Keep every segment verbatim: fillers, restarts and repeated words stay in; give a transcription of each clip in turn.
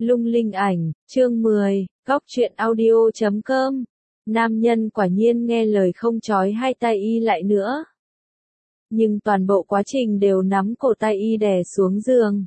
Lung linh ảnh, chương mười, góc truyện audio chấm com. Nam nhân quả nhiên nghe lời không trói hai tay y lại nữa. Nhưng toàn bộ quá trình đều nắm cổ tay y đè xuống giường.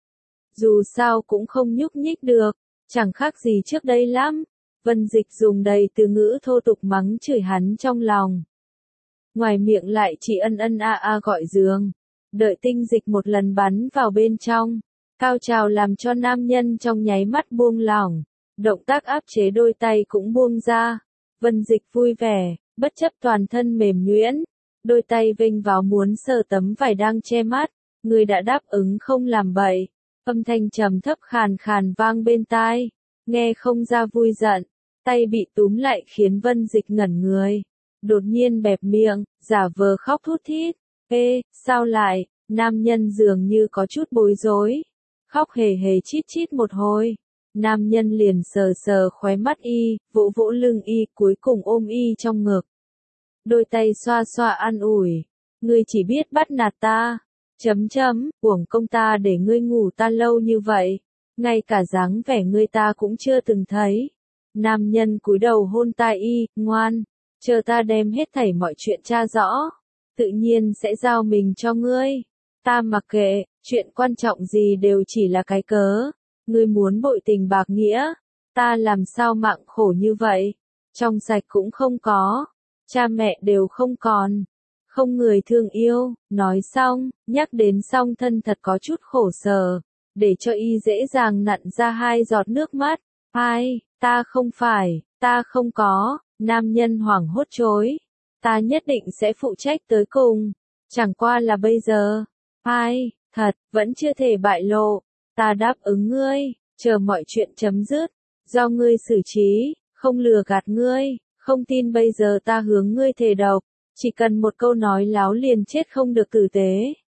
Dù sao cũng không nhúc nhích được, chẳng khác gì trước đây lắm. Vân Dịch dùng đầy từ ngữ thô tục mắng chửi hắn trong lòng. Ngoài miệng lại chỉ ân ân a a gọi giường. Đợi tinh dịch một lần bắn vào bên trong. Cao trào làm cho nam nhân trong nháy mắt buông lỏng. Động tác áp chế đôi tay cũng buông ra. Vân Dịch vui vẻ, bất chấp toàn thân mềm nhuyễn. Đôi tay vênh vào muốn sờ tấm vải đang che mắt. Người đã đáp ứng không làm bậy. Âm thanh trầm thấp khàn khàn vang bên tai. Nghe không ra vui giận. Tay bị túm lại khiến Vân Dịch ngẩn người. Đột nhiên bẹp miệng, giả vờ khóc thút thít. Ê, sao lại? Nam nhân dường như có chút bối rối. Khóc hề hề chít chít một hồi. Nam nhân liền sờ sờ khóe mắt y, vỗ vỗ lưng y, cuối cùng ôm y trong ngực. Đôi tay xoa xoa an ủi. Ngươi chỉ biết bắt nạt ta. Chấm chấm, uổng công ta để ngươi ngủ ta lâu như vậy. Ngay cả dáng vẻ ngươi ta cũng chưa từng thấy. Nam nhân cúi đầu hôn tai y, ngoan. Chờ ta đem hết thảy mọi chuyện tra rõ. Tự nhiên sẽ giao mình cho ngươi. Ta mặc kệ, chuyện quan trọng gì đều chỉ là cái cớ. Ngươi muốn bội tình bạc nghĩa. Ta làm sao mạng khổ như vậy. Trong sạch cũng không có. Cha mẹ đều không còn. Không người thương yêu. Nói xong, nhắc đến song thân thật có chút khổ sở. Để cho y dễ dàng nặn ra hai giọt nước mắt. Ai, ta không phải, ta không có. Nam nhân hoảng hốt chối. Ta nhất định sẽ phụ trách tới cùng. Chẳng qua là bây giờ. Ai, thật, vẫn chưa thể bại lộ. Ta đáp ứng ngươi, chờ mọi chuyện chấm dứt. Do ngươi xử trí, không lừa gạt ngươi. Không tin bây giờ ta hướng ngươi thề độc. Chỉ cần một câu nói láo liền chết không được tử tế.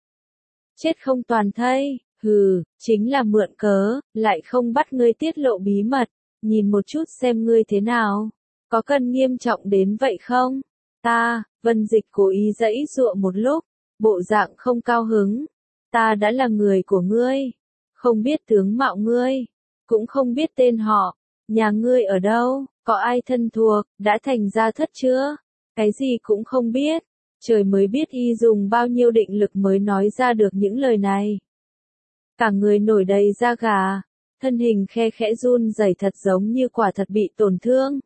Chết không toàn thây, hừ, chính là mượn cớ, lại không bắt ngươi tiết lộ bí mật. Nhìn một chút xem ngươi thế nào. Có cần nghiêm trọng đến vậy không? Ta, Vân Dịch cố ý giãy giụa một lúc, bộ dạng không cao hứng. Ta đã là người của ngươi, không biết tướng mạo ngươi, cũng không biết tên họ, nhà ngươi ở đâu, có ai thân thuộc, đã thành gia thất chưa? Cái gì cũng không biết, trời mới biết y dùng bao nhiêu định lực mới nói ra được những lời này. Cả người nổi đầy da gà, thân hình khe khẽ run rẩy thật giống như quả thật bị tổn thương.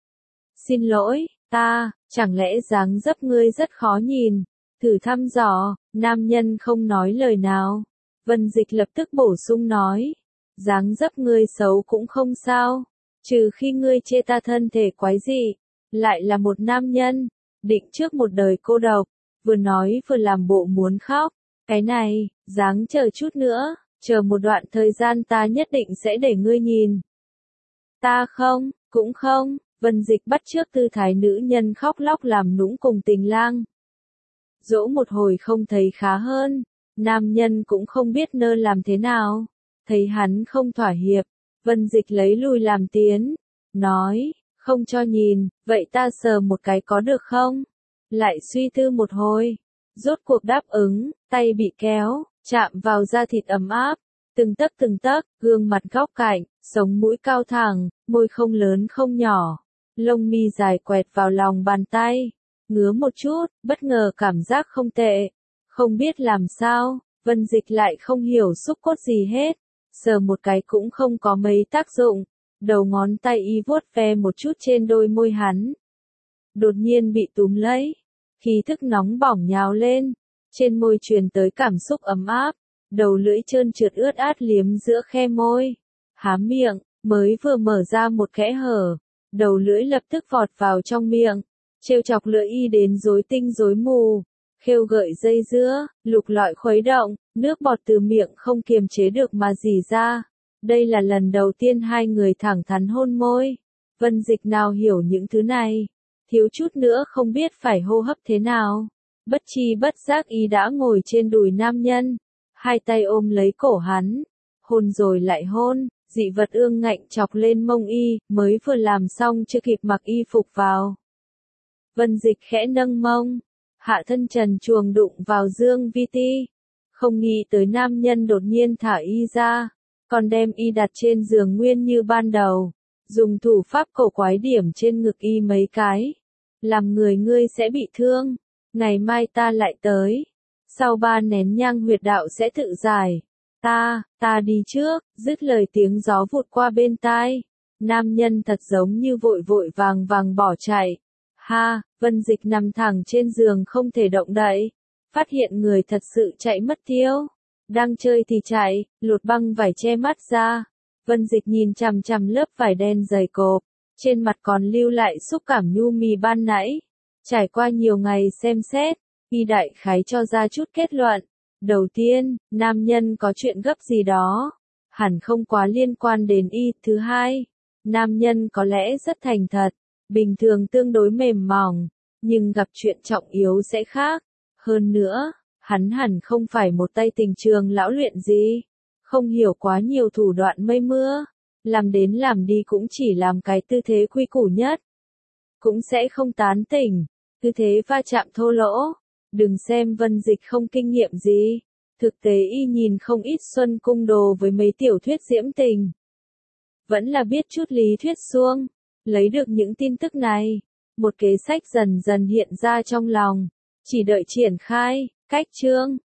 Xin lỗi, ta, chẳng lẽ dáng dấp ngươi rất khó nhìn, thử thăm dò, nam nhân không nói lời nào. Vân Dịch lập tức bổ sung nói, dáng dấp ngươi xấu cũng không sao, trừ khi ngươi chê ta thân thể quái dị, lại là một nam nhân, định trước một đời cô độc, vừa nói vừa làm bộ muốn khóc, cái này, dáng chờ chút nữa, chờ một đoạn thời gian ta nhất định sẽ để ngươi nhìn. Ta không, cũng không. Vân Dịch bắt chước tư thái nữ nhân khóc lóc làm nũng cùng tình lang. Dỗ một hồi không thấy khá hơn, nam nhân cũng không biết nơ làm thế nào. Thấy hắn không thỏa hiệp, Vân Dịch lấy lui làm tiến, nói, không cho nhìn, vậy ta sờ một cái có được không? Lại suy tư một hồi, rốt cuộc đáp ứng, tay bị kéo, chạm vào da thịt ấm áp. Từng tấc từng tấc, gương mặt góc cạnh, sống mũi cao thẳng, môi không lớn không nhỏ. Lông mi dài quẹt vào lòng bàn tay, ngứa một chút, bất ngờ cảm giác không tệ. Không biết làm sao, Vân Dịch lại không hiểu xúc cốt gì hết, sờ một cái cũng không có mấy tác dụng. Đầu ngón tay y vuốt ve một chút trên đôi môi hắn. Đột nhiên bị túm lấy, khí thức nóng bỏng nhào lên, trên môi truyền tới cảm xúc ấm áp, đầu lưỡi trơn trượt ướt át liếm giữa khe môi. Há miệng, mới vừa mở ra một kẽ hở. Đầu lưỡi lập tức vọt vào trong miệng, trêu chọc lưỡi y đến rối tinh rối mù, khêu gợi dây dưa, lục lọi khuấy động, nước bọt từ miệng không kiềm chế được mà rỉ ra. Đây là lần đầu tiên hai người thẳng thắn hôn môi. Vân Dịch nào hiểu những thứ này, thiếu chút nữa không biết phải hô hấp thế nào. Bất chi bất giác y đã ngồi trên đùi nam nhân, hai tay ôm lấy cổ hắn, hôn rồi lại hôn. Dị vật ương ngạnh chọc lên mông y, mới vừa làm xong chưa kịp mặc y phục vào. Vân Dịch khẽ nâng mông, hạ thân trần truồng đụng vào dương vi ti. Không nghĩ tới nam nhân đột nhiên thả y ra, còn đem y đặt trên giường nguyên như ban đầu, dùng thủ pháp cổ quái điểm trên ngực y mấy cái, làm người ngươi sẽ bị thương, ngày mai ta lại tới, sau ba nén nhang huyệt đạo sẽ tự giải, ta, ta đi trước, dứt lời tiếng gió vụt qua bên tai, nam nhân thật giống như vội vội vàng vàng bỏ chạy, ha, Vân Dịch nằm thẳng trên giường không thể động đậy, phát hiện người thật sự chạy mất tiêu. Đang chơi thì chạy, lột băng vải che mắt ra. Vân Dịch nhìn chằm chằm lớp vải đen dày cộp, trên mặt còn lưu lại xúc cảm nhu mì ban nãy. Trải qua nhiều ngày xem xét, y đại khái cho ra chút kết luận. Đầu tiên, nam nhân có chuyện gấp gì đó, hẳn không quá liên quan đến y. Thứ hai, nam nhân có lẽ rất thành thật, bình thường tương đối mềm mỏng, nhưng gặp chuyện trọng yếu sẽ khác. Hơn nữa, hắn hẳn không phải một tay tình trường lão luyện gì, không hiểu quá nhiều thủ đoạn mây mưa, làm đến làm đi cũng chỉ làm cái tư thế quy củ nhất. Cũng sẽ không tán tỉnh, tư thế va chạm thô lỗ. Đừng xem Vân Dịch không kinh nghiệm gì, thực tế y nhìn không ít Xuân Cung Đồ với mấy tiểu thuyết diễm tình. Vẫn là biết chút lý thuyết suông, lấy được những tin tức này, một kế sách dần dần hiện ra trong lòng, chỉ đợi triển khai, cách chương.